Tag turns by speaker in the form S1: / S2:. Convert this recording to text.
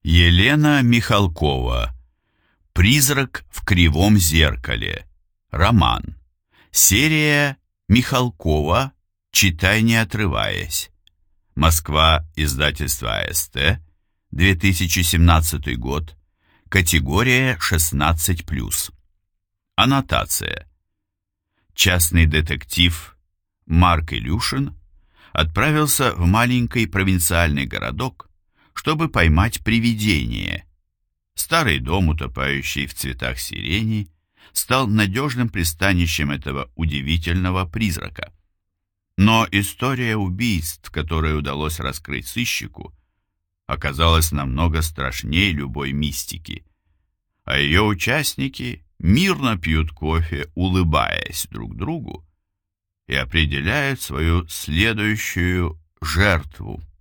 S1: Елена Михалкова. «Призрак в кривом зеркале». Роман. Серия Михалкова. Читай, не отрываясь. Москва. Издательство АСТ. 2017 год. Категория 16+. Аннотация. Частный детектив Марк Илюшин отправился в маленький провинциальный городок, чтобы поймать привидение. Старый дом, утопающий в цветах сирени, стал надежным пристанищем этого удивительного призрака. Но история убийств, которую удалось раскрыть сыщику, оказалась намного страшнее любой мистики, а ее участники мирно пьют кофе, улыбаясь друг другу, и определяют свою следующую жертву.